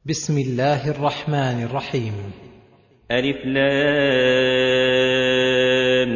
بسم الله الرحمن الرحيم. ألف لام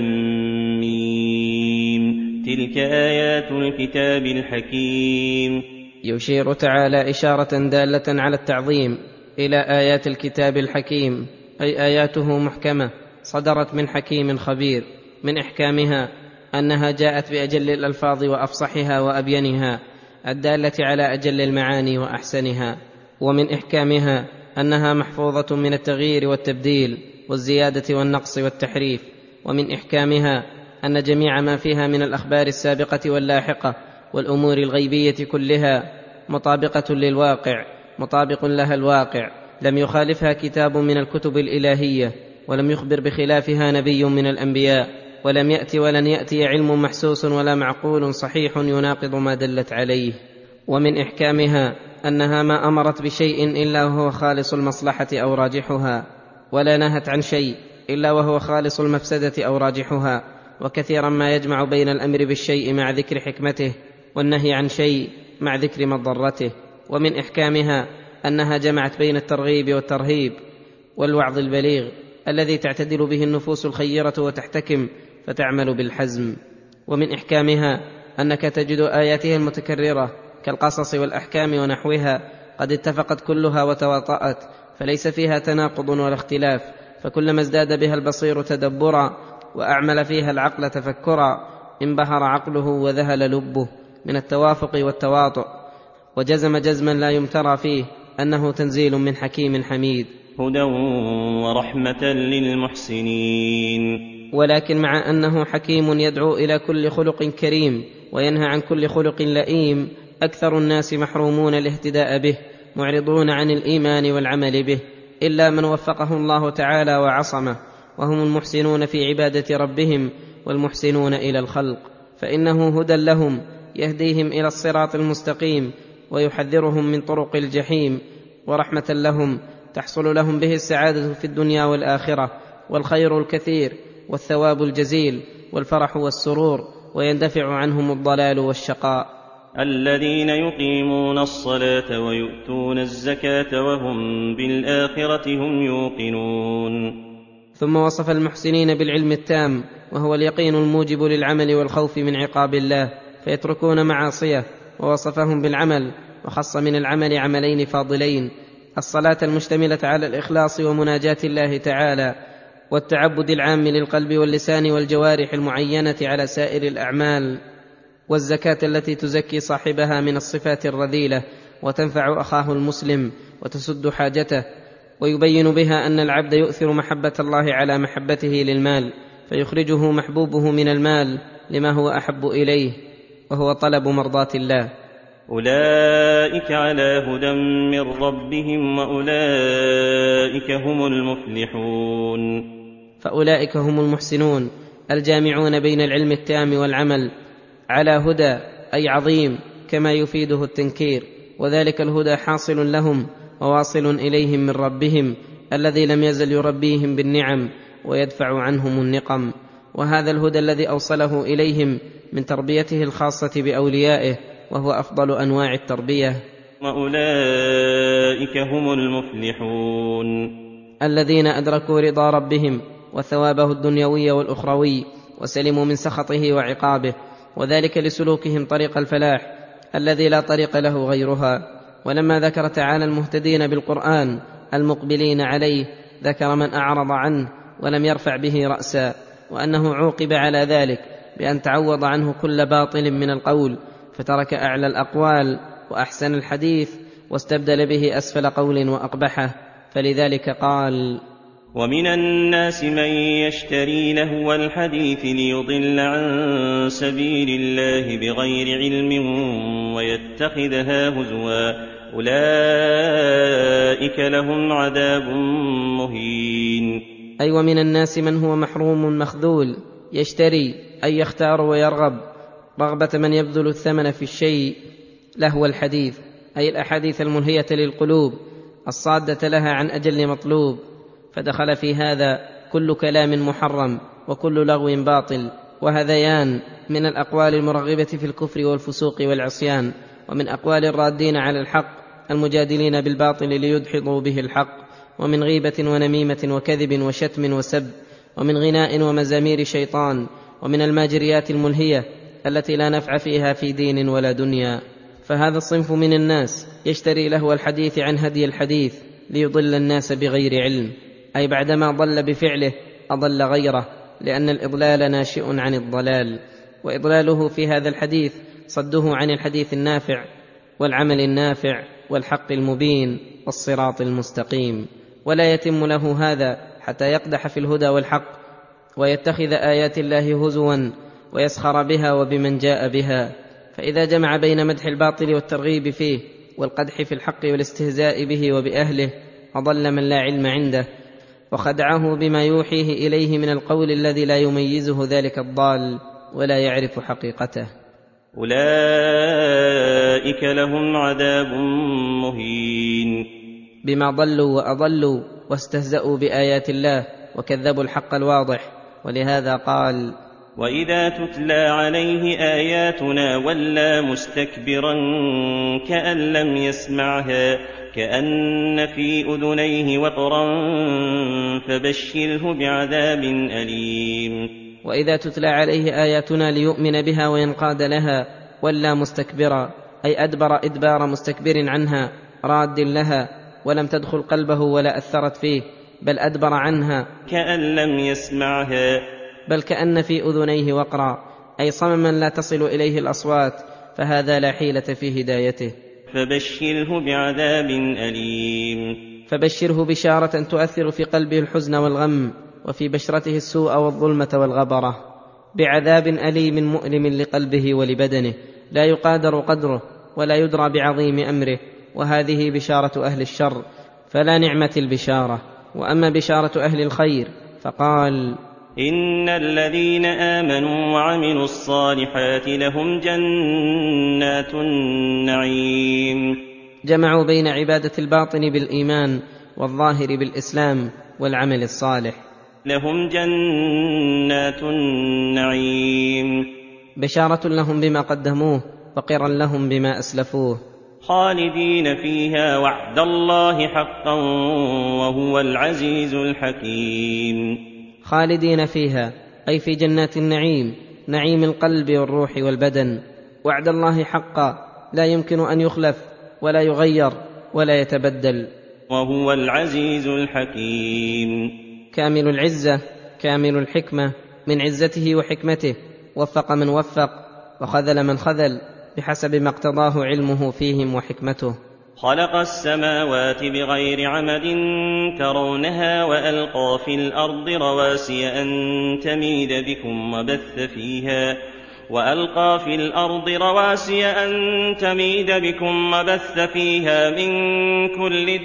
ميم. تلك آيات الكتاب الحكيم. يشير تعالى إشارة دالة على التعظيم إلى آيات الكتاب الحكيم، أي آياته محكمة صدرت من حكيم خبير. من إحكامها أنها جاءت بأجل الألفاظ وأفصحها وأبينها، الدالة على أجل المعاني وأحسنها. ومن إحكامها أنها محفوظة من التغيير والتبديل والزيادة والنقص والتحريف. ومن إحكامها أن جميع ما فيها من الأخبار السابقة واللاحقة والأمور الغيبية كلها مطابقة للواقع، مطابق لها الواقع، لم يخالفها كتاب من الكتب الإلهية، ولم يخبر بخلافها نبي من الأنبياء، ولم يأتي ولن يأتي علم محسوس ولا معقول صحيح يناقض ما دلت عليه. ومن إحكامها أنها ما أمرت بشيء إلا وهو خالص المصلحة أو راجحها، ولا نهت عن شيء إلا وهو خالص المفسدة أو راجحها، وكثيرا ما يجمع بين الأمر بالشيء مع ذكر حكمته والنهي عن شيء مع ذكر مضرته. ومن إحكامها أنها جمعت بين الترغيب والترهيب والوعظ البليغ الذي تعتدل به النفوس الخيرة وتحتكم فتعمل بالحزم. ومن إحكامها أنك تجد آياتها المتكررة كالقصص والأحكام ونحوها قد اتفقت كلها وتواطأت، فليس فيها تناقض ولا اختلاف، فكلما ازداد بها البصير تدبرا وأعمل فيها العقل تفكرا انبهر عقله وذهل لبه من التوافق والتواطؤ، وجزم جزما لا يمترى فيه أنه تنزيل من حكيم حميد. هدى ورحمة للمحسنين. ولكن مع أنه حكيم يدعو إلى كل خلق كريم وينهى عن كل خلق لئيم، أكثر الناس محرومون الاهتداء به، معرضون عن الإيمان والعمل به، إلا من وفقه الله تعالى وعصمه، وهم المحسنون في عبادة ربهم والمحسنون إلى الخلق، فإنه هدى لهم يهديهم إلى الصراط المستقيم ويحذرهم من طرق الجحيم، ورحمة لهم تحصل لهم به السعادة في الدنيا والآخرة، والخير الكثير والثواب الجزيل والفرح والسرور، ويندفع عنهم الضلال والشقاء. الذين يقيمون الصلاة ويؤتون الزكاة وهم بالآخرة هم يوقنون. ثم وصف المحسنين بالعلم التام، وهو اليقين الموجب للعمل والخوف من عقاب الله، فيتركون معاصيه، ووصفهم بالعمل، وخص من العمل عملين فاضلين: الصلاة المشتملة على الإخلاص ومناجاة الله تعالى، والتعبد العام للقلب واللسان والجوارح المعينة على سائر الأعمال، والزكاة التي تزكي صاحبها من الصفات الرذيلة وتنفع أخاه المسلم وتسد حاجته، ويبين بها أن العبد يؤثر محبة الله على محبته للمال، فيخرجه محبوبه من المال لما هو أحب إليه، وهو طلب مرضاة الله. أولئك على هدى من ربهم وأولئك هم المفلحون. فأولئك هم المحسنون الجامعون بين العلم التام والعمل على هدى، أي عظيم، كما يفيده التنكير، وذلك الهدى حاصل لهم وواصل إليهم من ربهم الذي لم يزل يربيهم بالنعم ويدفع عنهم النقم. وهذا الهدى الذي أوصله إليهم من تربيته الخاصة بأوليائه، وهو أفضل أنواع التربية. وأولئك هم المفلحون الذين أدركوا رضا ربهم وثوابه الدنيوي والأخروي، وسلموا من سخطه وعقابه، وذلك لسلوكهم طريق الفلاح الذي لا طريق له غيرها. ولما ذكر تعالى المهتدين بالقرآن المقبلين عليه، ذكر من أعرض عنه ولم يرفع به رأسا، وأنه عوقب على ذلك بأن تعوض عنه كل باطل من القول، فترك أعلى الأقوال وأحسن الحديث واستبدل به أسفل قول وأقبحه، فلذلك قال: ومن الناس من يشتري لهو الحديث ليضل عن سبيل الله بغير علم ويتخذها هزوا أولئك لهم عذاب مهين. أي ومن الناس من هو محروم مخذول، يشتري أي يختار ويرغب رغبة من يبذل الثمن في الشيء لهو الحديث، أي الأحاديث الملهية للقلوب الصادة لها عن أجل مطلوب، فدخل في هذا كل كلام محرم وكل لغو باطل وهذيان من الأقوال المرغبة في الكفر والفسوق والعصيان، ومن أقوال الرادين على الحق المجادلين بالباطل ليدحضوا به الحق، ومن غيبة ونميمة وكذب وشتم وسب، ومن غناء ومزامير شيطان، ومن الماجريات الملهية التي لا نفع فيها في دين ولا دنيا. فهذا الصنف من الناس يشتري لهو الحديث عن هدي الحديث ليضل الناس بغير علم، أي بعدما ضل بفعله أضل غيره، لأن الإضلال ناشئ عن الضلال، وإضلاله في هذا الحديث صده عن الحديث النافع والعمل النافع والحق المبين والصراط المستقيم. ولا يتم له هذا حتى يقدح في الهدى والحق ويتخذ آيات الله هزوا ويسخر بها وبمن جاء بها. فإذا جمع بين مدح الباطل والترغيب فيه والقدح في الحق والاستهزاء به وبأهله أضل من لا علم عنده، وخدعه بما يوحيه إليه من القول الذي لا يميزه ذلك الضال ولا يعرف حقيقته. أولئك لهم عذاب مهين. بما ضلوا وأضلوا واستهزأوا بآيات الله وكذبوا الحق الواضح. ولهذا قال: وإذا تتلى عليه آياتنا ولى مستكبرا كأن لم يسمعها كأن في أذنيه وقرا فبشره بعذاب أليم. وإذا تتلى عليه آياتنا ليؤمن بها وينقاد لها ولى مستكبرا، أي أدبر إدبار مستكبر عنها راد لها، ولم تدخل قلبه ولا أثرت فيه، بل أدبر عنها كأن لم يسمعها، بل كأن في أذنيه وقرا، أي صمما لا تصل إليه الأصوات، فهذا لا حيلة في هدايته. فبشره بعذاب أليم. فبشره بشارة تؤثر في قلبه الحزن والغم، وفي بشرته السوء والظلمة والغبرة، بعذاب أليم مؤلم لقلبه ولبدنه لا يقادر قدره ولا يدرى بعظيم أمره. وهذه بشارة أهل الشر، فلا نعمة البشارة. وأما بشارة أهل الخير فقال: إن الذين آمنوا وعملوا الصالحات لهم جنات النعيم. جمعوا بين عبادة الباطن بالإيمان والظاهر بالإسلام والعمل الصالح. لهم جنات النعيم، بشارة لهم بما قدموه وقرا لهم بما أسلفوه، خالدين فيها وعد الله حقا وهو العزيز الحكيم. خالدين فيها أي في جنات النعيم، نعيم القلب والروح والبدن، وعد الله حقا لا يمكن أن يخلف ولا يغير ولا يتبدل، وهو العزيز الحكيم. كامل العزة كامل الحكمة، من عزته وحكمته وفق من وفق وخذل من خذل بحسب ما اقتضاه علمه فيهم وحكمته. خلق السماوات بغير عمد ترونها وألقى في الأرض رواسي أن تميد بكم وبث فيها من كل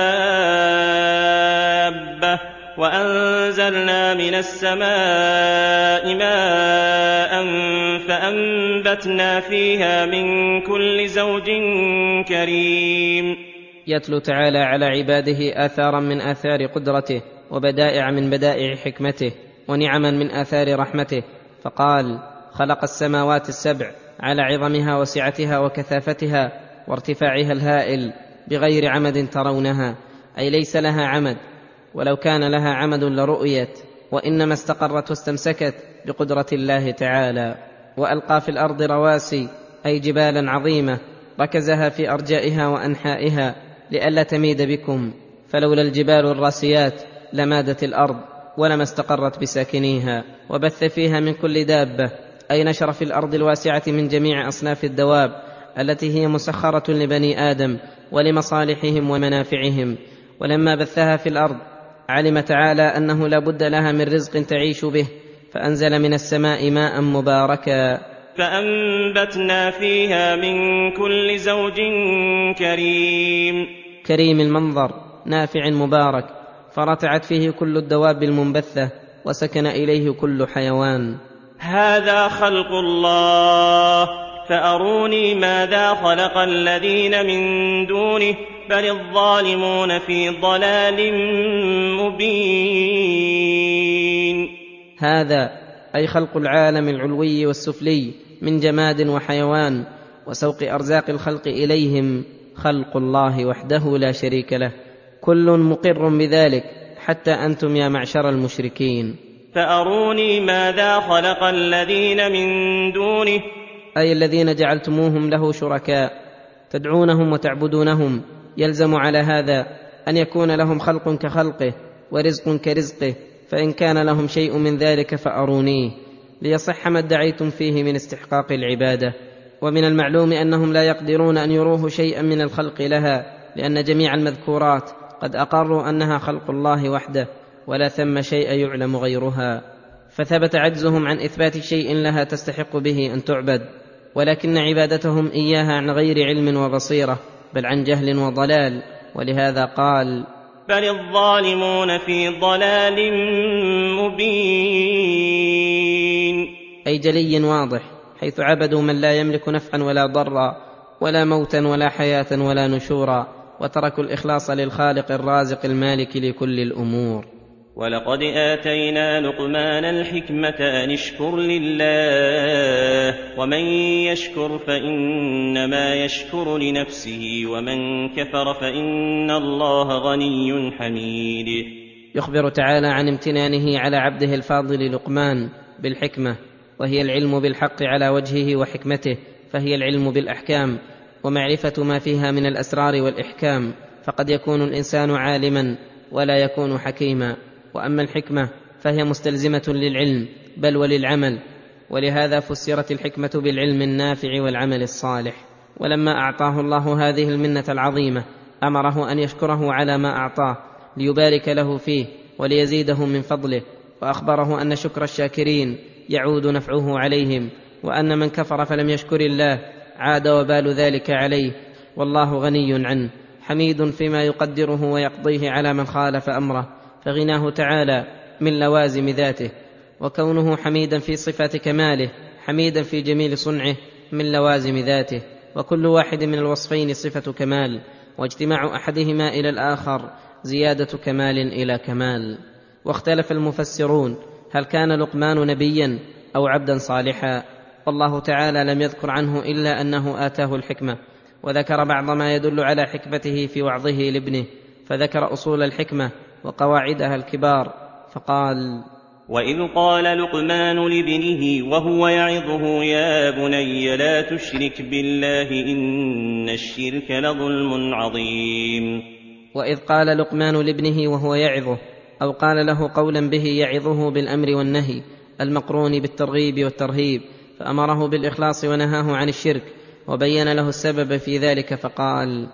دابة، وأنزلنا من السماء ماء فأنبتنا فيها من كل زوج كريم. يتلو تعالى على عباده آثارا من آثار قدرته، وبدائع من بدائع حكمته، ونعما من آثار رحمته، فقال: خلق السماوات السبع على عظمها وسعتها وكثافتها وارتفاعها الهائل بغير عمد ترونها، أي ليس لها عمد، ولو كان لها عمد لرؤيت، وإنما استقرت واستمسكت بقدرة الله تعالى. وألقى في الأرض رواسي أي جبالا عظيمة ركزها في أرجائها وأنحائها لئلا تميد بكم، فلولا الجبال الراسيات لمادت الأرض ولما استقرت بساكنيها. وبث فيها من كل دابة أي نشر في الأرض الواسعة من جميع أصناف الدواب التي هي مسخرة لبني آدم ولمصالحهم ومنافعهم. ولما بثها في الأرض علم تعالى أنه لا بد لها من رزق تعيش به، فأنزل من السماء ماء مباركا فأنبتنا فيها من كل زوج كريم. كريم المنظر نافع مبارك، فرتعت فيه كل الدواب المنبثة وسكن إليه كل حيوان. هذا خلق الله فأروني ماذا خلق الذين من دونه بل الظالمون في ضلال مبين. هذا أي خلق العالم العلوي والسفلي من جماد وحيوان، وسوق أرزاق الخلق إليهم خلق الله وحده لا شريك له، كل مقر بذلك حتى أنتم يا معشر المشركين. فأروني ماذا خلق الذين من دونه، أي الذين جعلتموهم له شركاء تدعونهم وتعبدونهم. يلزم على هذا أن يكون لهم خلق كخلقه ورزق كرزقه، فإن كان لهم شيء من ذلك فأرونيه ليصح ما ادعيتم فيه من استحقاق العبادة. ومن المعلوم أنهم لا يقدرون أن يروه شيئا من الخلق لها، لأن جميع المذكورات قد أقروا أنها خلق الله وحده ولا ثم شيء يعلم غيرها، فثبت عجزهم عن إثبات شيء لها تستحق به أن تعبد، ولكن عبادتهم إياها عن غير علم وبصيرة بل عن جهل وضلال. ولهذا قال: بل الظالمون في ضلال مبين، أي جلي واضح، حيث عبدوا من لا يملك نفعا ولا ضرا ولا موتا ولا حياة ولا نشورا، وتركوا الإخلاص للخالق الرازق المالك لكل الأمور. ولقد آتينا لقمان الحكمة أن اشكر لله، ومن يشكر فإنما يشكر لنفسه، ومن كفر فإن الله غني حميد. يخبر تعالى عن امتنانه على عبده الفاضل لقمان بالحكمة، وهي العلم بالحق على وجهه وحكمته، فهي العلم بالأحكام ومعرفة ما فيها من الأسرار والإحكام، فقد يكون الإنسان عالما ولا يكون حكيما. وأما الحكمة فهي مستلزمة للعلم بل وللعمل، ولهذا فسرت الحكمة بالعلم النافع والعمل الصالح. ولما أعطاه الله هذه المنة العظيمة أمره أن يشكره على ما أعطاه ليبارك له فيه وليزيده من فضله، وأخبره أن شكر الشاكرين يعود نفعه عليهم، وأن من كفر فلم يشكر الله عاد وبال ذلك عليه، والله غني عنه حميد فيما يقدره ويقضيه على من خالف أمره، فغناه تعالى من لوازم ذاته، وكونه حميدا في صفات كماله حميدا في جميل صنعه من لوازم ذاته، وكل واحد من الوصفين صفة كمال، واجتماع أحدهما إلى الآخر زيادة كمال إلى كمال. واختلف المفسرون هل كان لقمان نبيا أو عبدا صالحا، والله تعالى لم يذكر عنه إلا أنه آتاه الحكمة، وذكر بعض ما يدل على حكمته في وعظه لابنه، فذكر أصول الحكمة وقواعدها الكبار، فقال: وإذ قال لقمان لابنه وهو يعظه يا بني لا تشرك بالله إن الشرك لظلم عظيم. وإذ قال لقمان لابنه وهو يعظه، أو قال له قولا به يعظه بالأمر والنهي المقرون بالترغيب والترهيب، فأمره بالإخلاص ونهاه عن الشرك، وبين له السبب في ذلك فقال: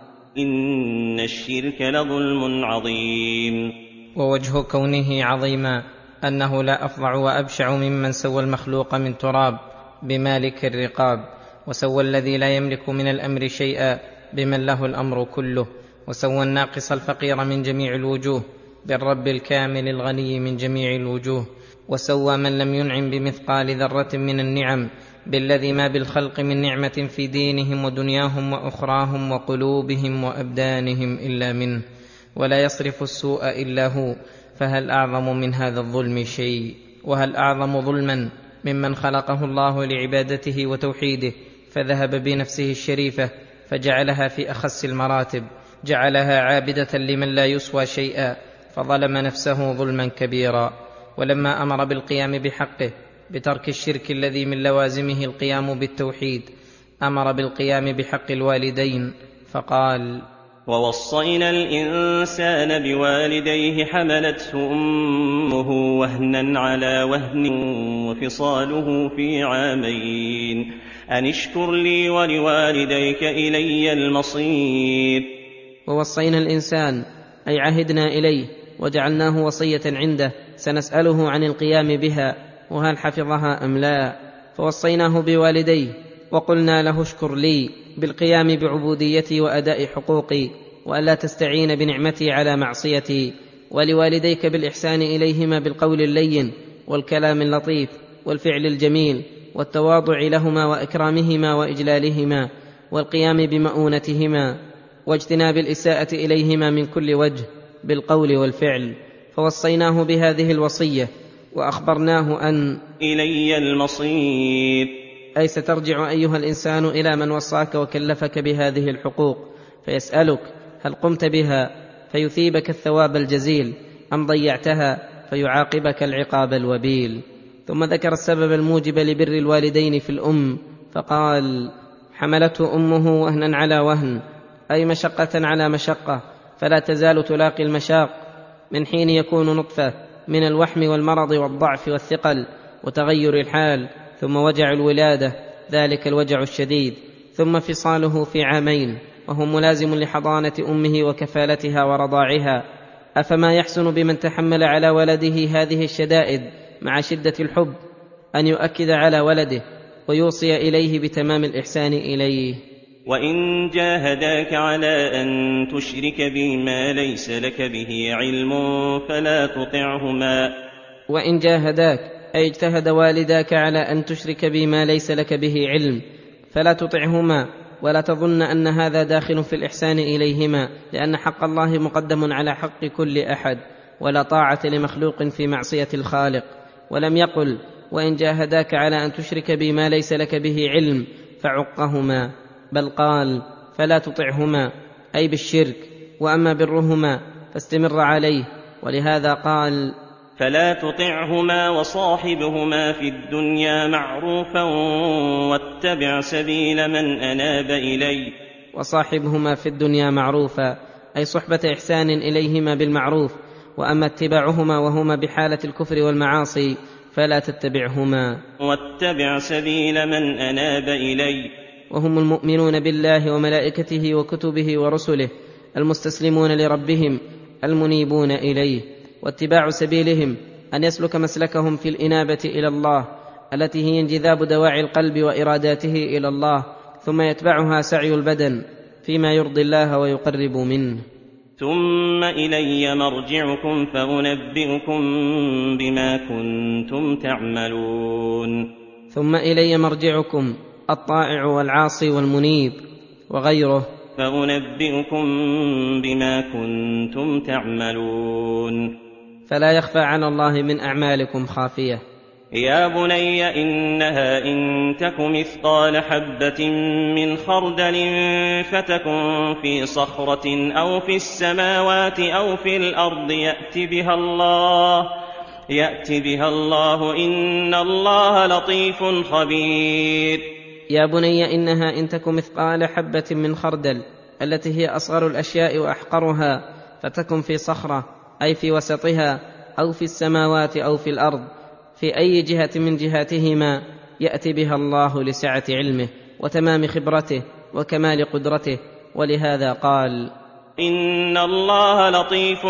إن الشرك لظلم عظيم. ووجه كونه عظيما أنه لا أفظع وأبشع ممن سوى المخلوق من تراب بمالك الرقاب، وسوى الذي لا يملك من الأمر شيئا بمن له الأمر كله، وسوى الناقص الفقير من جميع الوجوه بالرب الكامل الغني من جميع الوجوه، وسوى من لم ينعم بمثقال ذرة من النعم بالذي ما بالخلق من نعمة في دينهم ودنياهم وأخراهم وقلوبهم وأبدانهم إلا منه، ولا يصرف السوء إلا هو، فهل أعظم من هذا الظلم شيء؟ وهل أعظم ظلما ممن خلقه الله لعبادته وتوحيده فذهب بنفسه الشريفة فجعلها في أخس المراتب، جعلها عابدة لمن لا يسوى شيئا، فظلم نفسه ظلما كبيرا. ولما أمر بالقيام بحقه بترك الشرك الذي من لوازمه القيام بالتوحيد، أمر بالقيام بحق الوالدين فقال: ووصينا الإنسان بوالديه حملته أمه وهنا على وهن وفصاله في عامين أن اشكر لي ولوالديك إلي المصير. ووصينا الإنسان أي عهدنا إليه وجعلناه وصية عنده، سنسأله عن القيام بها وهل حفظها أم لا، فوصيناه بوالديه وقلنا له اشكر لي بالقيام بعبوديتي وأداء حقوقي، وألا تستعين بنعمتي على معصيتي، ولوالديك بالإحسان إليهما بالقول اللين والكلام اللطيف والفعل الجميل والتواضع لهما وإكرامهما وإجلالهما والقيام بمؤونتهما، واجتناب الإساءة إليهما من كل وجه بالقول والفعل. فوصيناه بهذه الوصية وأخبرناه أن إلي المصير، أي سترجع أيها الإنسان إلى من وصاك وكلفك بهذه الحقوق، فيسألك هل قمت بها فيثيبك الثواب الجزيل أم ضيعتها فيعاقبك العقاب الوبيل. ثم ذكر السبب الموجب لبر الوالدين في الأم فقال: حملته أمه وهنا على وهن، أي مشقة على مشقة، فلا تزال تلاقي المشاق من حين يكون نطفة من الوحم والمرض والضعف والثقل وتغير الحال، ثم وجع الولادة ذلك الوجع الشديد، ثم فصاله في 2 عام وهو ملازم لحضانة أمه وكفالتها ورضاعها. أفما يحسن بمن تحمل على ولده هذه الشدائد مع شدة الحب أن يؤكد على ولده ويوصي إليه بتمام الإحسان إليه. وإن جاهداك على أن تشرك بما ليس لك به علم فلا تطعهما. وإن جاهداك أي اجتهد والداك على أن تشرك بما ليس لك به علم فلا تطعهما، ولا تظن أن هذا داخل في الإحسان إليهما، لأن حق الله مقدم على حق كل أحد، ولا طاعة لمخلوق في معصية الخالق. ولم يقل وإن جاهداك على أن تشرك بما ليس لك به علم فعقهما، بل قال فلا تطعهما أي بالشرك، وأما برهما فاستمر عليه. ولهذا قال: فلا تطعهما وصاحبهما في الدنيا معروفا واتبع سبيل من أناب إلي. وصاحبهما في الدنيا معروفا أي صحبة إحسان إليهما بالمعروف، وأما اتباعهما وهما بحالة الكفر والمعاصي فلا تتبعهما. واتبع سبيل من أناب إلي، وهم المؤمنون بالله وملائكته وكتبه ورسله المستسلمون لربهم المنيبون إليه. واتباع سبيلهم أن يسلك مسلكهم في الإنابة إلى الله التي هي انجذاب دواعي القلب وإراداته إلى الله، ثم يتبعها سعي البدن فيما يرضي الله ويقرب منه. ثم إلي مرجعكم فأنبئكم بما كنتم تعملون. ثم إلي مرجعكم الطائع والعاصي والمنيب وغيره، فأنبئكم بما كنتم تعملون. فلا يخفى على الله من أعمالكم خافية. يا بني إنها إن تك مثقال حبة من خردل فتكن في صخرة أو في السماوات أو في الأرض يأت بها الله إن الله لطيف خبير. يا بني إنها إن تك مثقال حبة من خردل التي هي أصغر الأشياء وأحقرها، فتكن في صخرة أي في وسطها، أو في السماوات أو في الأرض، في أي جهة من جهاتهما يأتي بها الله لسعة علمه وتمام خبرته وكمال قدرته. ولهذا قال: إن الله لطيف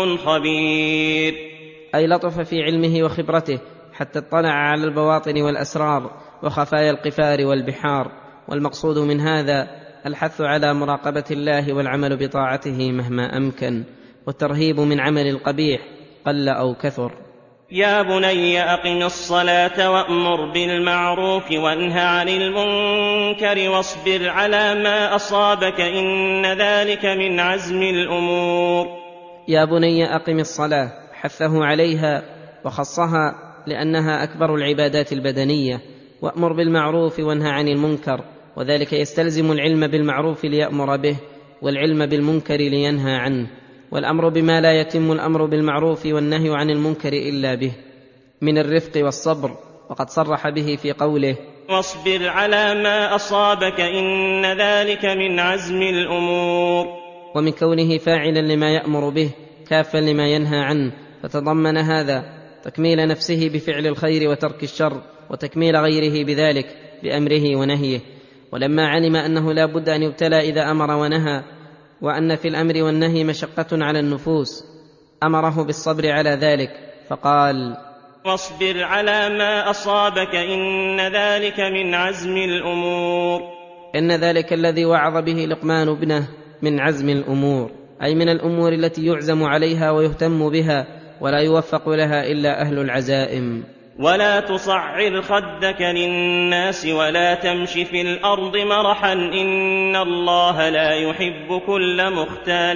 خبير، أي لطف في علمه وخبرته حتى اطلع على البواطن والأسرار وخفايا القفار والبحار. والمقصود من هذا الحث على مراقبة الله والعمل بطاعته مهما أمكن، والترهيب من عمل القبيح قل أو كثر. يا بني أقم الصلاة وأمر بالمعروف وانه عن المنكر واصبر على ما أصابك إن ذلك من عزم الأمور. يا بني أقم الصلاة، حثه عليها وخصها لأنها أكبر العبادات البدنية. وأمر بالمعروف وانه عن المنكر، وذلك يستلزم العلم بالمعروف ليأمر به، والعلم بالمنكر لينهى عنه. والأمر بما لا يتم الأمر بالمعروف والنهي عن المنكر إلا به من الرفق والصبر، وقد صرح به في قوله: واصبر على ما أصابك إن ذلك من عزم الأمور. ومن كونه فاعلا لما يأمر به كافا لما ينهى عنه، فتضمن هذا تكميل نفسه بفعل الخير وترك الشر، وتكميل غيره بذلك بأمره ونهيه. ولما علم أنه لا بد أن يبتلى إذا أمر ونهى، وأن في الأمر والنهي مشقة على النفوس، أمره بالصبر على ذلك فقال: واصبر على ما أصابك إن ذلك من عزم الأمور. إن ذلك الذي وعظ به لقمان ابنه من عزم الأمور، أي من الأمور التي يعزم عليها ويهتم بها ولا يوفق لها إلا أهل العزائم. ولا تصعر خدك للناس ولا تمش في الأرض مرحا إن الله لا يحب كل مختال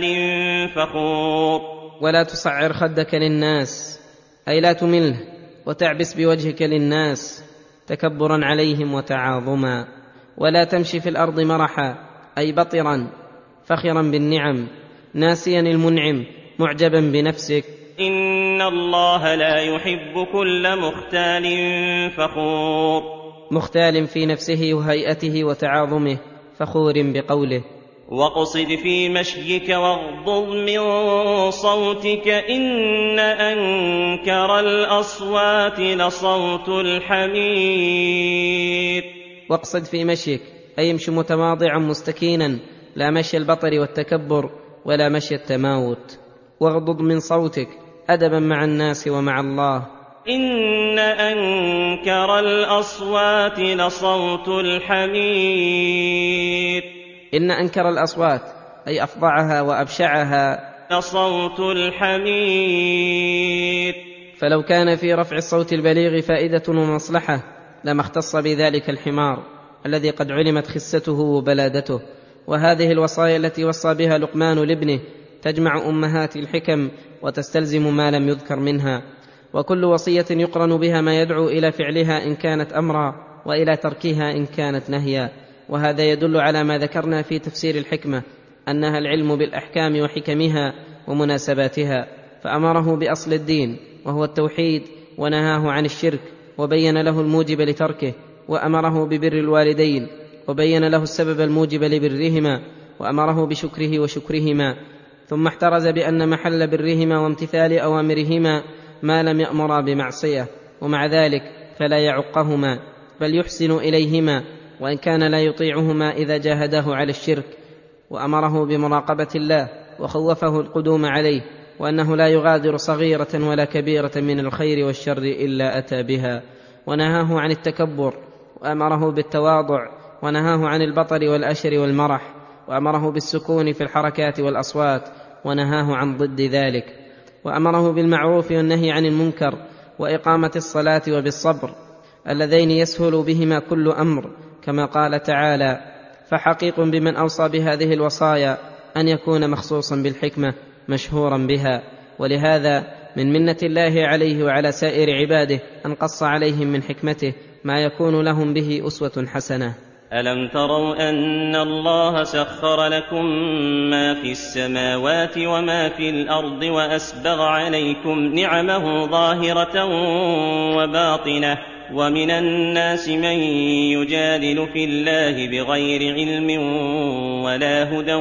فخور. ولا تصعر خدك للناس أي لا تمله وتعبس بوجهك للناس تكبرا عليهم وتعاظما. ولا تمشي في الأرض مرحا أي بطرا فخرا بالنعم ناسيا المنعم معجبا بنفسك. إن الله لا يحب كل مختال فخور. مختال في نفسه وهيئته وتعاظمه، فخور بقوله: واقصد في مشيك واغضض من صوتك إن أنكر الأصوات لصوت الحمير. واقصد في مشيك أي امش متواضعا مستكينا، لا مشي البطر والتكبر ولا مشي التماوت. واغضض من صوتك أدبا مع الناس ومع الله. إن أنكر الأصوات لصوت الحمير. إن أنكر الأصوات أي أفظعها وأبشعها لصوت الحمير. فلو كان في رفع الصوت البليغ فائدة ومصلحة لما اختص بذلك الحمار الذي قد علمت خسته وبلادته. وهذه الوصايا التي وصى بها لقمان لابنه تجمع أمهات الحكم وتستلزم ما لم يذكر منها، وكل وصية يقرن بها ما يدعو إلى فعلها إن كانت أمرا وإلى تركها إن كانت نهيا. وهذا يدل على ما ذكرنا في تفسير الحكمة، أنها العلم بالأحكام وحكمها ومناسباتها، فأمره بأصل الدين وهو التوحيد ونهاه عن الشرك وبين له الموجب لتركه، وأمره ببر الوالدين وبين له السبب الموجب لبرهما وأمره بشكره وشكرهما، ثم احترز بأن محل برهما وامتثال أوامرهما ما لم يأمرا بمعصية، ومع ذلك فلا يعقهما بل يحسن إليهما وإن كان لا يطيعهما إذا جاهداه على الشرك، وأمره بمراقبة الله وخوفه القدوم عليه، وأنه لا يغادر صغيرة ولا كبيرة من الخير والشر إلا أتى بها، ونهاه عن التكبر وأمره بالتواضع، ونهاه عن البطر والأشر والمرح، وأمره بالسكون في الحركات والأصوات ونهاه عن ضد ذلك، وأمره بالمعروف والنهي عن المنكر وإقامة الصلاة وبالصبر اللذين يسهل بهما كل أمر، كما قال تعالى: فحقيق بمن أوصى بهذه الوصايا أن يكون مخصوصا بالحكمة مشهورا بها. ولهذا من منة الله عليه وعلى سائر عباده أن قص عليهم من حكمته ما يكون لهم به أسوة حسنة. ألم تروا أن الله سخر لكم ما في السماوات وما في الأرض وأسبغ عليكم نعمه ظاهرة وباطنة، ومن الناس من يجادل في الله بغير علم ولا هدى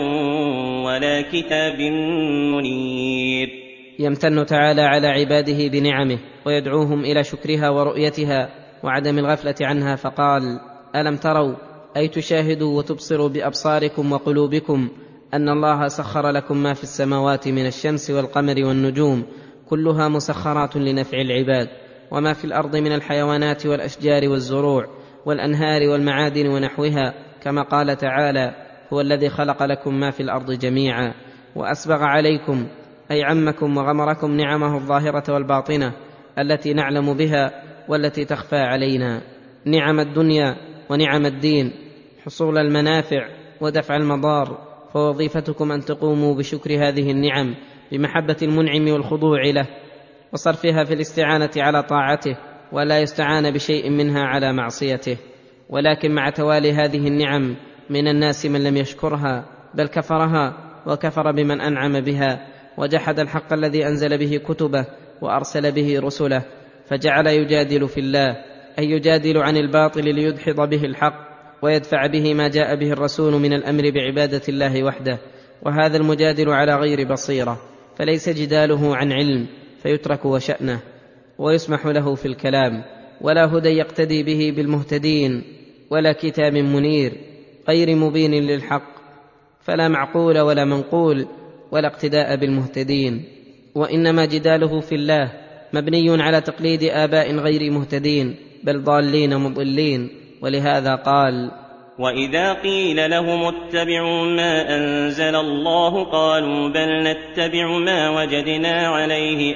ولا كتاب منير. يمتن تعالى على عباده بنعمه ويدعوهم إلى شكرها ورؤيتها وعدم الغفلة عنها، فقال: ألم تروا أي تشاهدوا وتبصروا بأبصاركم وقلوبكم أن الله سخر لكم ما في السماوات من الشمس والقمر والنجوم كلها مسخرات لنفع العباد، وما في الأرض من الحيوانات والأشجار والزروع والأنهار والمعادن ونحوها، كما قال تعالى: هو الذي خلق لكم ما في الأرض جميعا وأسبغ عليكم أي عمكم وغمركم نعمه الظاهرة والباطنة التي نعلم بها والتي تخفى علينا، نعم الدنيا ونعم الدين، حصول المنافع ودفع المضار. فوظيفتكم أن تقوموا بشكر هذه النعم بمحبة المنعم والخضوع له وصرفها في الاستعانة على طاعته، ولا يستعان بشيء منها على معصيته. ولكن مع توالي هذه النعم من الناس من لم يشكرها بل كفرها وكفر بمن أنعم بها، وجحد الحق الذي أنزل به كتبه وأرسل به رسله، فجعل يجادل في الله أي يجادل عن الباطل ليدحض به الحق ويدفع به ما جاء به الرسول من الأمر بعبادة الله وحده. وهذا المجادل على غير بصيرة، فليس جداله عن علم فيترك وشأنه ويسمح له في الكلام، ولا هدى يقتدي به بالمهتدين، ولا كتاب منير غير مبين للحق، فلا معقول ولا منقول ولا اقتداء بالمهتدين. وإنما جداله في الله مبني على تقليد آباء غير مهتدين بل ضالين مضلين. ولهذا قال: وإذا قيل لهم اتبعوا ما أنزل الله قالوا بل نتبع ما وجدنا عليه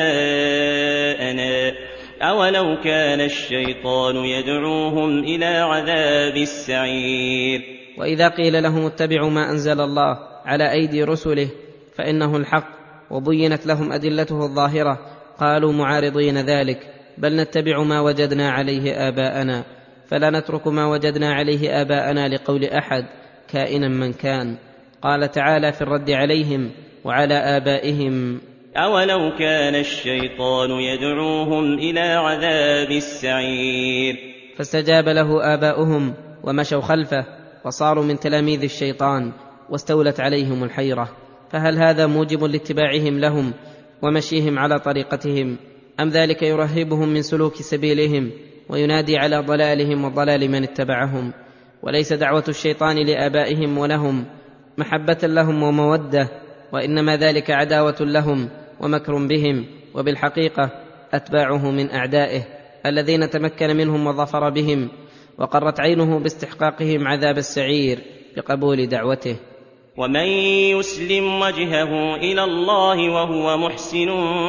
آباءنا أولو كان الشيطان يدعوهم إلى عذاب السعير. وإذا قيل لهم اتبعوا ما أنزل الله على أيدي رسله فإنه الحق وبينت لهم أدلته الظاهرة قالوا معارضين ذلك بل نتبع ما وجدنا عليه آباءنا، فلا نترك ما وجدنا عليه آباءنا لقول أحد كائنا من كان. قال تعالى في الرد عليهم وعلى آبائهم: أولو كان الشيطان يدعوهم إلى عذاب السعير. فاستجاب له آباؤهم ومشوا خلفه وصاروا من تلاميذ الشيطان واستولت عليهم الحيرة، فهل هذا موجب لاتباعهم لهم ومشيهم على طريقتهم، أم ذلك يرهبهم من سلوك سبيلهم وينادي على ضلالهم وضلال من اتبعهم؟ وليس دعوة الشيطان لآبائهم ولهم محبة لهم ومودة، وإنما ذلك عداوة لهم ومكر بهم، وبالحقيقة أتباعه من أعدائه الذين تمكن منهم وظفر بهم، وقرت عينه باستحقاقهم عذاب السعير بقبول دعوته. ومن يسلم وجهه إلى الله وهو محسن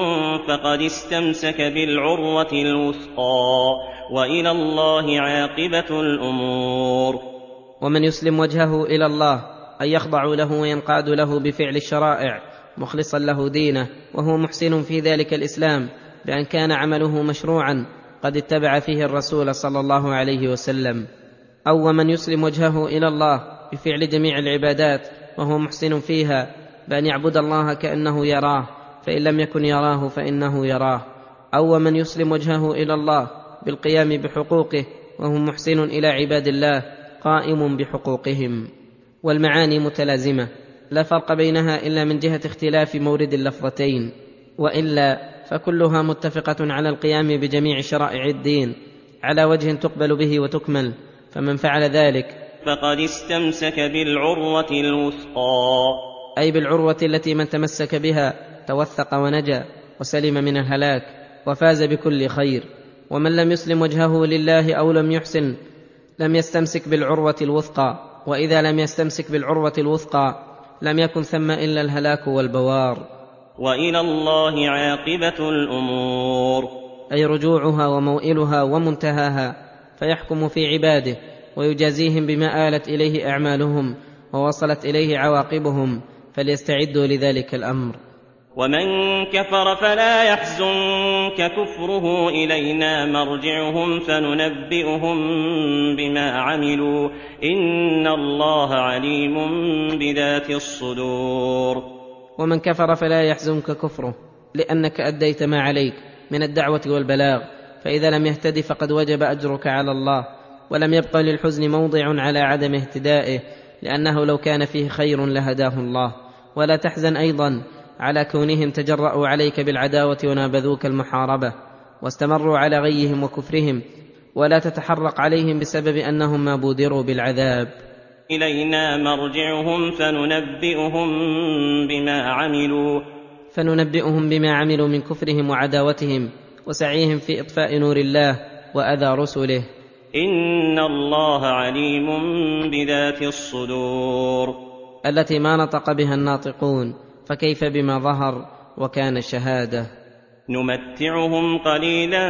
فقد استمسك بالعروة الوثقى، وإلى الله عاقبة الأمور. ومن يسلم وجهه إلى الله أن يخضع له وينقاد له بفعل الشرائع مخلصا له دينه، وهو محسن في ذلك الإسلام بأن كان عمله مشروعا قد اتبع فيه الرسول صلى الله عليه وسلم. أو ومن يسلم وجهه إلى الله بفعل جميع العبادات وهو محسن فيها بأن يعبد الله كأنه يراه، فإن لم يكن يراه فإنه يراه. أو ومن يسلم وجهه إلى الله بالقيام بحقوقه وهو محسن إلى عباد الله قائم بحقوقهم. والمعاني متلازمة لا فرق بينها إلا من جهة اختلاف مورد اللفظتين، وإلا فكلها متفقة على القيام بجميع شرائع الدين على وجه تقبل به وتكمل، فمن فعل ذلك فقد استمسك بالعروة الوثقى، أي بالعروة التي من تمسك بها توثق ونجا وسلم من الهلاك وفاز بكل خير. ومن لم يسلم وجهه لله أو لم يحسن لم يستمسك بالعروة الوثقى، وإذا لم يستمسك بالعروة الوثقى لم يكن ثم إلا الهلاك والبوار. وإلى الله عاقبة الأمور، أي رجوعها وموئلها ومنتهاها، فيحكم في عباده ويجازيهم بما آلت إليه أعمالهم ووصلت إليه عواقبهم، فليستعدوا لذلك الأمر. ومن كفر فلا يحزنك كفره، إلينا مرجعهم فننبئهم بما عملوا، إن الله عليم بذات الصدور. ومن كفر فلا يحزنك كفره، لأنك أديت ما عليك من الدعوة والبلاغ، فإذا لم يهتد فقد وجب أجرك على الله، ولم يبق للحزن موضع على عدم اهتدائه، لأنه لو كان فيه خير لهداه الله. ولا تحزن أيضا على كونهم تجرأوا عليك بالعداوة ونابذوك المحاربة واستمروا على غيهم وكفرهم، ولا تتحرق عليهم بسبب أنهم ما بودروا بالعذاب. إلينا مرجعهم فننبئهم بما عملوا من كفرهم وعداوتهم وسعيهم في إطفاء نور الله وأذى رسله. إن الله عليم بذات الصدور، التي ما نطق بها الناطقون، فكيف بما ظهر وكان شهادة. نمتعهم قليلا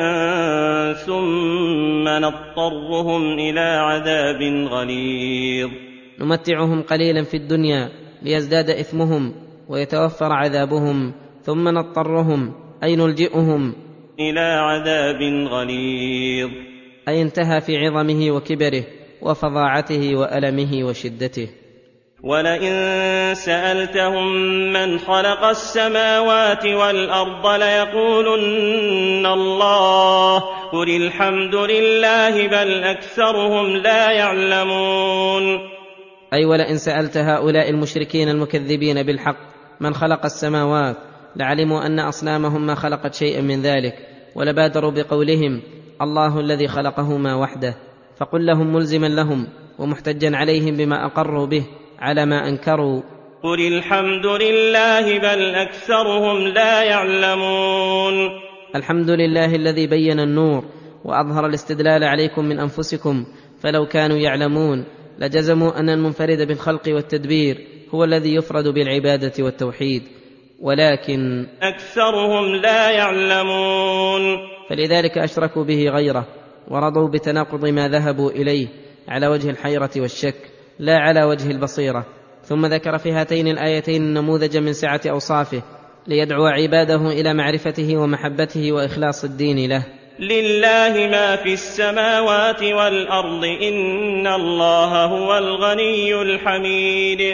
ثم نضطرهم إلى عذاب غليظ. نمتعهم قليلا في الدنيا ليزداد إثمهم ويتوفر عذابهم، ثم نضطرهم أي نلجئهم إلى عذاب غليظ، أي انتهى في عظمه وكبره وفظاعته وألمه وشدته. ولئن سألتهم من خلق السماوات والأرض ليقولن الله، قل الحمد لله بل أكثرهم لا يعلمون. أي ولئن سألت هؤلاء المشركين المكذبين بالحق من خلق السماوات لعلموا أن أصنامهم ما خلقت شيئا من ذلك، ولبادروا بقولهم الله الذي خلقهما وحده، فقل لهم ملزما لهم ومحتجا عليهم بما أقروا به على ما أنكروا، قل الحمد لله بل أكثرهم لا يعلمون. الحمد لله الذي بين النور وأظهر الاستدلال عليكم من أنفسكم، فلو كانوا يعلمون لجزموا أن المنفرد بالخلق والتدبير هو الذي يفرد بالعبادة والتوحيد، ولكن أكثرهم لا يعلمون، فلذلك أشركوا به غيره ورضوا بتناقض ما ذهبوا إليه على وجه الحيرة والشك لا على وجه البصيرة. ثم ذكر في هاتين الآيتين النموذج من سعة أوصافه ليدعو عباده إلى معرفته ومحبته وإخلاص الدين له. لله ما في السماوات والأرض إن الله هو الغني الحميد.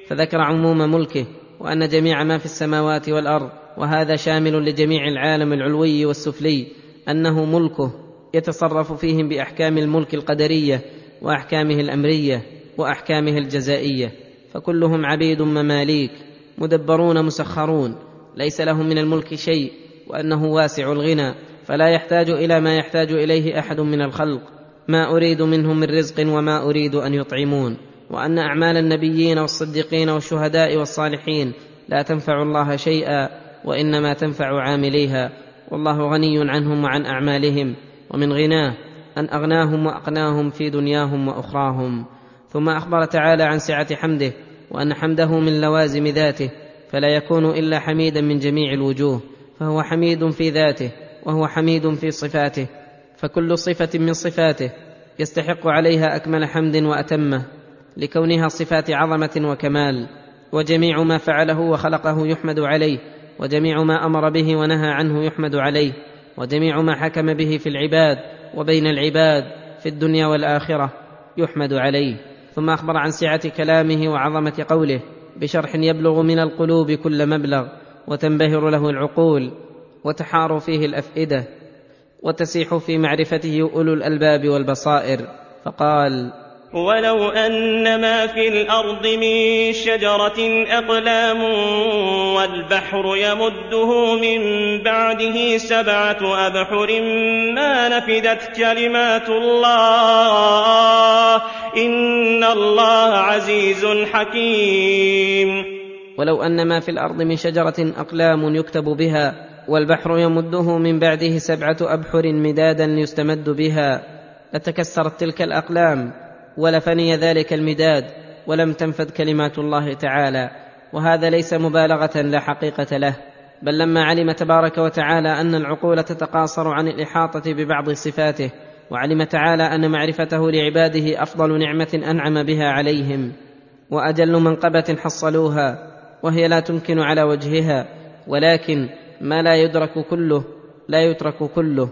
فذكر عموم ملكه وأن جميع ما في السماوات والأرض، وهذا شامل لجميع العالم العلوي والسفلي، أنه ملكه يتصرف فيهم بأحكام الملك القدرية وأحكامه الأمرية وأحكامه الجزائية، فكلهم عبيد مماليك مدبرون مسخرون، ليس لهم من الملك شيء، وأنه واسع الغنى فلا يحتاج إلى ما يحتاج إليه أحد من الخلق، ما أريد منهم من رزق وما أريد أن يطعمون، وأن أعمال النبيين والصديقين والشهداء والصالحين لا تنفع الله شيئا وإنما تنفع عامليها، والله غني عنهم وعن أعمالهم، ومن غناه أن أغناهم وأقناهم في دنياهم وأخراهم. ثم أخبر تعالى عن سعة حمده، وأن حمده من لوازم ذاته، فلا يكون إلا حميدا من جميع الوجوه، فهو حميد في ذاته وهو حميد في صفاته، فكل صفة من صفاته يستحق عليها أكمل حمد وأتمه، لكونها صفات عظمة وكمال، وجميع ما فعله وخلقه يحمد عليه، وجميع ما أمر به ونهى عنه يحمد عليه، وجميع ما حكم به في العباد وبين العباد في الدنيا والآخرة يحمد عليه. ثم أخبر عن سعة كلامه وعظمة قوله بشرح يبلغ من القلوب كل مبلغ، وتنبهر له العقول، وتحار فيه الأفئدة، وتسيح في معرفته أولو الألباب والبصائر، فقال: ولو أن ما في الأرض من شجرة أقلام والبحر يمده من بعده 7 أبحر ما نفدت كلمات الله إن الله عزيز حكيم. ولو أن ما في الأرض من شجرة أقلام يكتب بها والبحر يمده من بعده 7 أبحر مدادا يستمد بها لتكسرت تلك الأقلام ولفني ذلك المداد ولم تنفد كلمات الله تعالى. وهذا ليس مبالغة لا حقيقة له، بل لما علم تبارك وتعالى أن العقول تتقاصر عن الإحاطة ببعض صفاته، وعلم تعالى أن معرفته لعباده أفضل نعمة أنعم بها عليهم وأجل منقبة حصلوها، وهي لا تمكن على وجهها، ولكن ما لا يدرك كله لا يترك كله،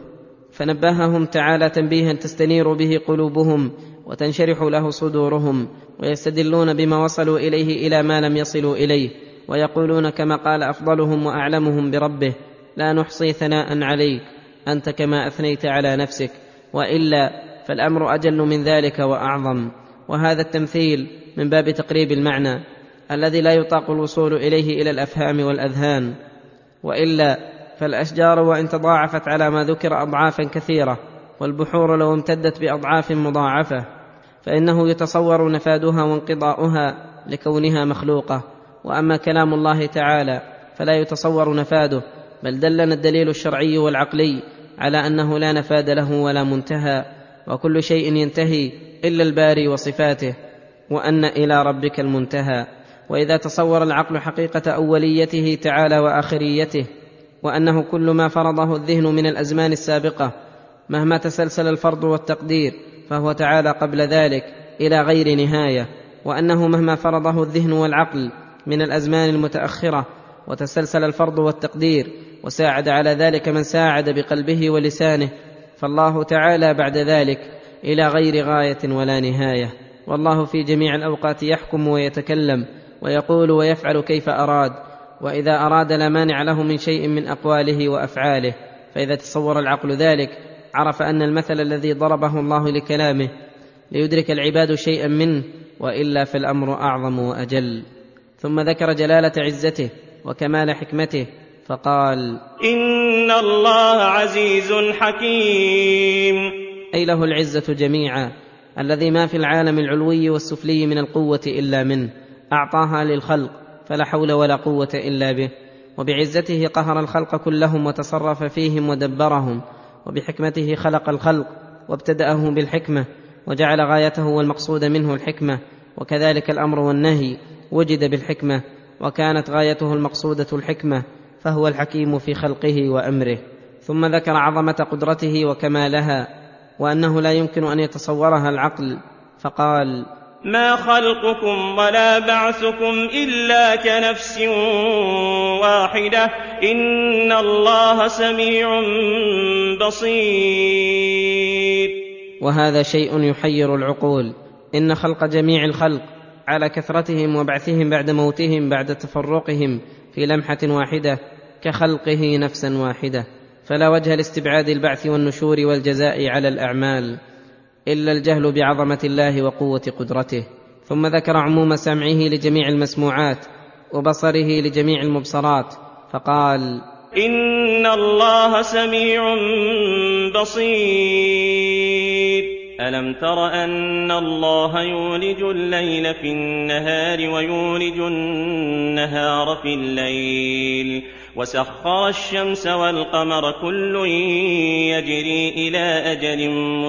فنبههم تعالى تنبيها تستنير به قلوبهم وتنشرح له صدورهم، ويستدلون بما وصلوا إليه إلى ما لم يصلوا إليه، ويقولون كما قال أفضلهم وأعلمهم بربه: لا نحصي ثناء عليك أنت كما أثنيت على نفسك، وإلا فالأمر أجل من ذلك وأعظم. وهذا التمثيل من باب تقريب المعنى الذي لا يطاق الوصول إليه إلى الأفهام والأذهان، وإلا فالأشجار وإن تضاعفت على ما ذكر أضعافا كثيرة، والبحور لو امتدت بأضعاف مضاعفة، فإنه يتصور نفادها وانقضاؤها لكونها مخلوقة. وأما كلام الله تعالى فلا يتصور نفاده، بل دلنا الدليل الشرعي والعقلي على أنه لا نفاد له ولا منتهى، وكل شيء ينتهي إلا الباري وصفاته، وأن إلى ربك المنتهى. وإذا تصور العقل حقيقة أوليته تعالى وآخريته، وأنه كل ما فرضه الذهن من الأزمان السابقة مهما تسلسل الفرض والتقدير فهو تعالى قبل ذلك إلى غير نهاية، وأنه مهما فرضه الذهن والعقل من الأزمان المتأخرة وتسلسل الفرض والتقدير وساعد على ذلك من ساعد بقلبه ولسانه، فالله تعالى بعد ذلك إلى غير غاية ولا نهاية. والله في جميع الأوقات يحكم ويتكلم ويقول ويفعل كيف أراد، وإذا أراد لا مانع له من شيء من أقواله وأفعاله. فإذا تصور العقل ذلك عرف أن المثل الذي ضربه الله لكلامه ليدرك العباد شيئا منه، وإلا فالأمر أعظم وأجل. ثم ذكر جلالة عزته وكمال حكمته فقال: إن الله عزيز حكيم، أي له العزة جميعا، الذي ما في العالم العلوي والسفلي من القوة إلا منه، أعطاها للخلق فلا حول ولا قوة إلا به، وبعزته قهر الخلق كلهم وتصرف فيهم ودبرهم، وبحكمته خلق الخلق وابتدأه بالحكمة وجعل غايته والمقصود منه الحكمة، وكذلك الأمر والنهي وجد بالحكمة وكانت غايته المقصودة الحكمة، فهو الحكيم في خلقه وأمره. ثم ذكر عظمة قدرته وكمالها، وأنه لا يمكن أن يتصورها العقل، فقال: ما خلقكم ولا بعثكم إلا كنفس واحدة إن الله سميع بصير. وهذا شيء يحير العقول، إن خلق جميع الخلق على كثرتهم وبعثهم بعد موتهم بعد تفرقهم في لمحة واحدة كخلقه نفسا واحدة، فلا وجه لاستبعاد البعث والنشور والجزاء على الأعمال إلا الجهل بعظمة الله وقوة قدرته. ثم ذكر عموم سمعه لجميع المسموعات وبصره لجميع المبصرات فقال: إن الله سميع بصير. ألم تر أن الله يولج الليل في النهار ويولج النهار في الليل وسخر الشمس والقمر كل يجري إلى أجل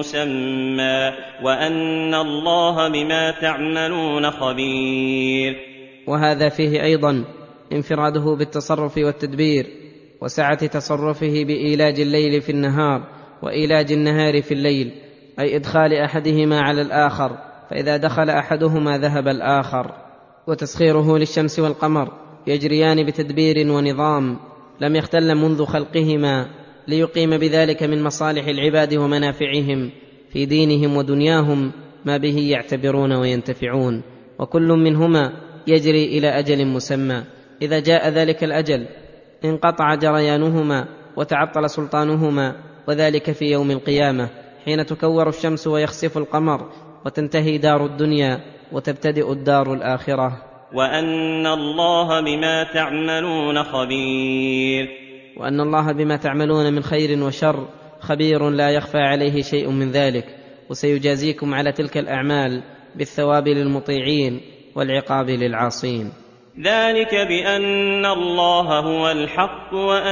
مسمى وأن الله بما تعملون خبير. وهذا فيه أيضا انفراده بالتصرف والتدبير وسعة تصرفه بإيلاج الليل في النهار وإيلاج النهار في الليل، أي إدخال أحدهما على الآخر، فإذا دخل أحدهما ذهب الآخر. وتسخيره للشمس والقمر يجريان بتدبير ونظام لم يختل منذ خلقهما، ليقيم بذلك من مصالح العباد ومنافعهم في دينهم ودنياهم ما به يعتبرون وينتفعون، وكل منهما يجري إلى أجل مسمى. إذا جاء ذلك الأجل انقطع جريانهما وتعطل سلطانهما، وذلك في يوم القيامة حين تكور الشمس ويخسف القمر وتنتهي دار الدنيا وتبتدئ الدار الآخرة. وأن الله بما تعملون خبير. وأن الله بما تعملون من خير وشر خبير لا يخفى عليه شيء من ذلك، وسيجازيكم على تلك الأعمال بالثواب للمطيعين والعقاب للعاصين. ذلك بأن الله هو الحق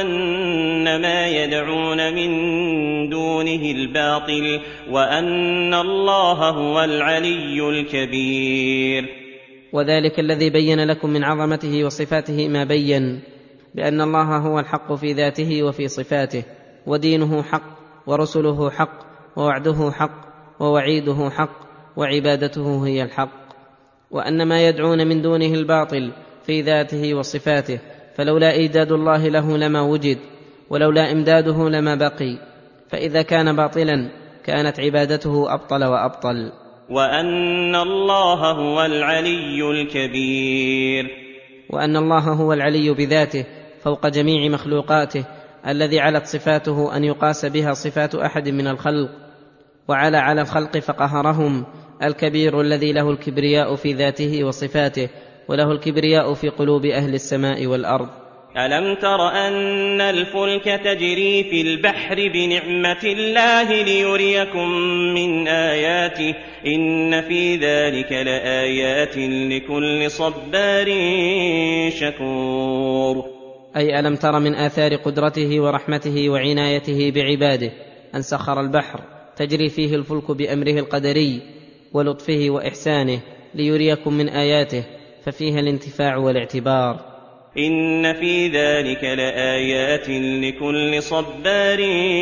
وأن ما يدعون من دونه الباطل وأن الله هو العلي الكبير. وذلك الذي بين لكم من عظمته وصفاته ما بين بأن الله هو الحق في ذاته وفي صفاته، ودينه حق ورسله حق ووعده حق ووعيده حق وعبادته هي الحق، وأن ما يدعون من دونه الباطل في ذاته وصفاته، فلولا إيجاد الله له لما وجد، ولولا إمداده لما بقي، فإذا كان باطلا كانت عبادته أبطل وأبطل. وأن الله هو العلي الكبير. وأن الله هو العلي بذاته فوق جميع مخلوقاته، الذي علت صفاته أن يقاس بها صفات أحد من الخلق، وعلى على الخلق فقهرهم، الكبير الذي له الكبرياء في ذاته وصفاته، وله الكبرياء في قلوب أهل السماء والأرض. ألم تر أن الفلك تجري في البحر بنعمة الله ليريكم من آياته إن في ذلك لآيات لكل صبار شكور. أي ألم تر من آثار قدرته ورحمته وعنايته بعباده أن سخر البحر تجري فيه الفلك بأمره القدري ولطفه وإحسانه ليريكم من آياته، ففيها الانتفاع والاعتبار. إن في ذلك لآيات لكل صبار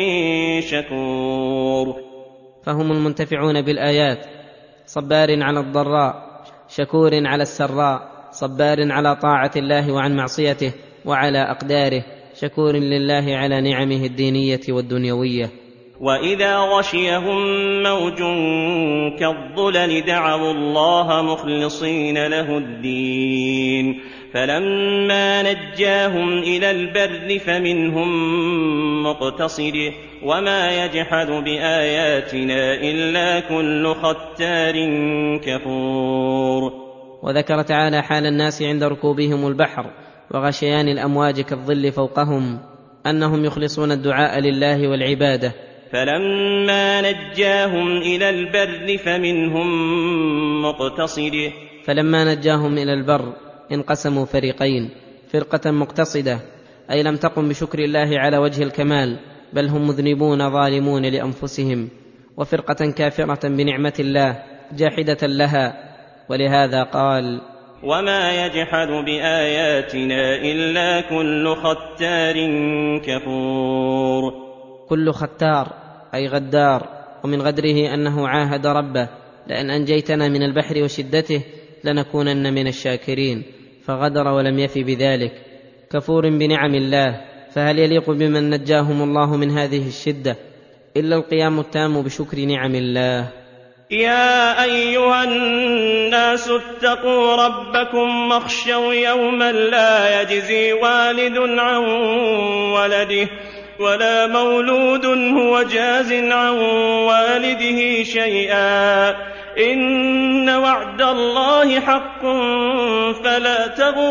شكور. فهم المنتفعون بالآيات، صبار على الضراء، شكور على السراء، صبار على طاعة الله وعن معصيته وعلى أقداره، شكور لله على نعمه الدينية والدنيوية. وإذا غشيهم موج كالظلل دعوا الله مخلصين له الدين فلما نجاهم إلى البر فمنهم مقتصد وما يجحد بآياتنا إلا كل ختار كفور. وذكر تعالى حال الناس عند ركوبهم البحر وغشيان الأمواج كالظل فوقهم أنهم يخلصون الدعاء لله والعبادة. فلما نجاهم إلى البر فمنهم مقتصد. فلما نجاهم إلى البر انقسموا فريقين، فرقة مقتصدة أي لم تقم بشكر الله على وجه الكمال بل هم مذنبون ظالمون لأنفسهم، وفرقة كافرة بنعمة الله جاحدة لها، ولهذا قال: وما يجحد بآياتنا إلا كل ختار كفور. كل ختار أي غدار، ومن غدره أنه عاهد ربه لأن أنجيتنا من البحر وشدته لنكونن من الشاكرين، فغدر ولم يف بذلك. كفور بنعم الله، فهل يليق بمن نجاهم الله من هذه الشدة إلا القيام التام بشكر نعم الله؟ يا أيها الناس اتقوا ربكم واخشوا يوما لا يجزي والد عن ولده ولا مولود هو جاز عن والده شيئا إن وعد الله حق فلا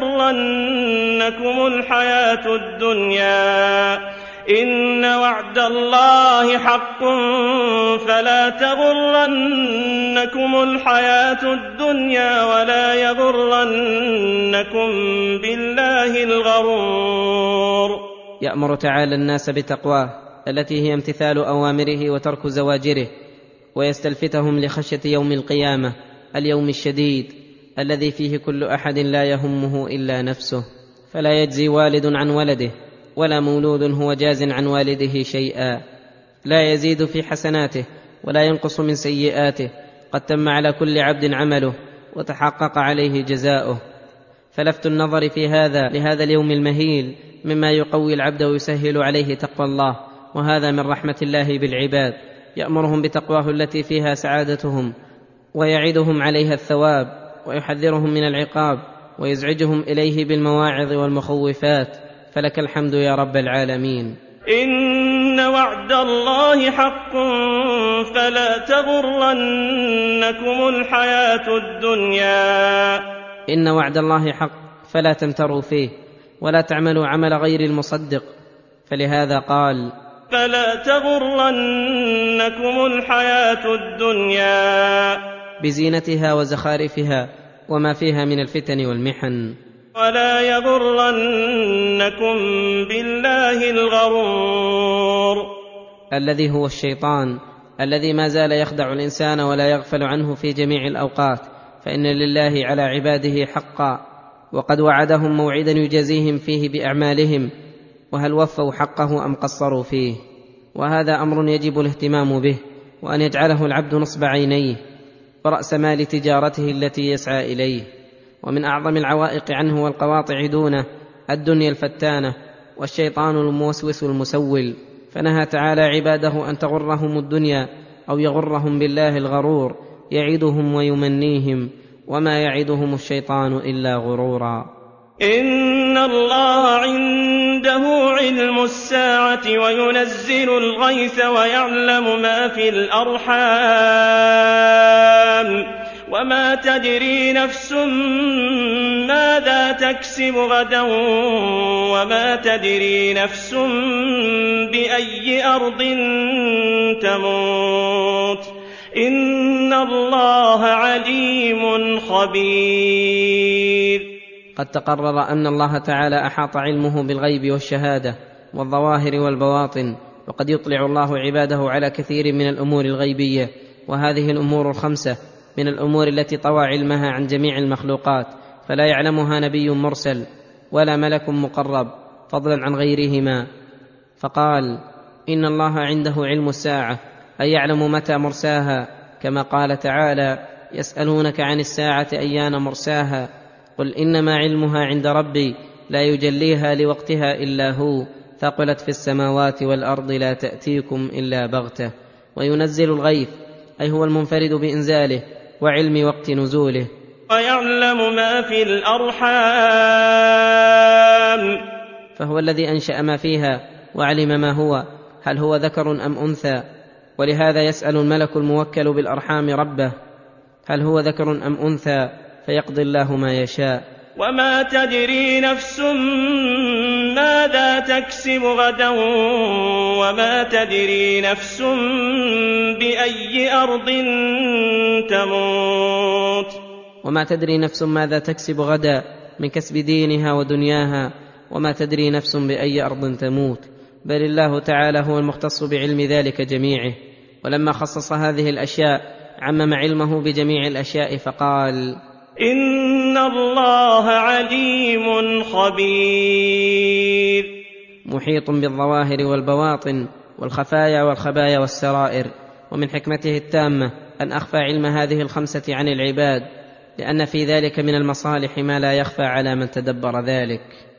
تغرنكم الحياة الدنيا إن وعد الله حق فلا تغرنكم الحياة الدنيا ولا يغرنكم بالله الغرور. يأمر تعالى الناس بتقواه التي هي امتثال أوامره وترك زواجره، ويستلفتهم لخشية يوم القيامة اليوم الشديد الذي فيه كل أحد لا يهمه إلا نفسه، فلا يجزي والد عن ولده ولا مولود هو جاز عن والده شيئا، لا يزيد في حسناته ولا ينقص من سيئاته، قد تم على كل عبد عمله وتحقق عليه جزاؤه. فلفت النظر في هذا لهذا اليوم المهيل مما يقوي العبد ويسهل عليه تقوى الله، وهذا من رحمة الله بالعباد، يأمرهم بتقواه التي فيها سعادتهم ويعدهم عليها الثواب، ويحذرهم من العقاب ويزعجهم إليه بالمواعظ والمخوفات. فلك الحمد يا رب العالمين. إن وعد الله حق فلا تغرنكم الحياة الدنيا. إن وعد الله حق فلا تمتروا فيه ولا تعملوا عمل غير المصدق، فلهذا قال فلا تغرنكم الحياة الدنيا بزينتها وزخارفها وما فيها من الفتن والمحن، ولا يغرنكم بالله الغرور الذي هو الشيطان الذي ما زال يخدع الإنسان ولا يغفل عنه في جميع الأوقات، فإن لله على عباده حقا، وقد وعدهم موعدا يجازيهم فيه بأعمالهم، وهل وفوا حقه أم قصروا فيه؟ وهذا أمر يجب الاهتمام به، وأن يجعله العبد نصب عينيه ورأس مال تجارته التي يسعى إليه. ومن أعظم العوائق عنه والقواطع دونه الدنيا الفتانة والشيطان الموسوس المسول، فنهى تعالى عباده أن تغرهم الدنيا أو يغرهم بالله الغرور، يعدهم ويمنيهم، وما يعدهم الشيطان إلا غرورا. إن الله عنده علم الساعة وينزل الغيث ويعلم ما في الأرحام وما تدري نفس ماذا تكسب غدا وما تدري نفس بأي أرض تموت إن الله عليم خبير. قد تقرر أن الله تعالى أحاط علمه بالغيب والشهادة والظواهر والبواطن، وقد يطلع الله عباده على كثير من الأمور الغيبية، وهذه الأمور الخمسة من الأمور التي طوى علمها عن جميع المخلوقات، فلا يعلمها نبي مرسل ولا ملك مقرب فضلا عن غيرهما. فقال إن الله عنده علم الساعة، أي يعلم متى مرساها، كما قال تعالى يسألونك عن الساعة أيان مرساها، قل إنما علمها عند ربي لا يجليها لوقتها إلا هو، ثقلت في السماوات والأرض لا تأتيكم إلا بغتة. وينزل الغيث، أي هو المنفرد بإنزاله وعلم وقت نزوله. ويعلم ما في الأرحام، فهو الذي أنشأ ما فيها وعلم ما هو، هل هو ذكر أم أنثى، ولهذا يسأل الملك الموكل بالأرحام ربه هل هو ذكر أم أنثى، فيقضي الله ما يشاء. وما تدري نفس ماذا تكسب غدا وما تدري نفس بأي أرض تموت. وما تدري نفس ماذا تكسب غدا من كسب دينها ودنياها، وما تدري نفس بأي أرض تموت، بل الله تعالى هو المختص بعلم ذلك جميعه. ولما خصص هذه الأشياء عمم علمه بجميع الأشياء فقال إن الله عليم خبير، محيط بالظواهر والبواطن والخفايا والخبايا والسرائر. ومن حكمته التامة أن أخفى علم هذه الخمسة عن العباد، لأن في ذلك من المصالح ما لا يخفى على من تدبر ذلك.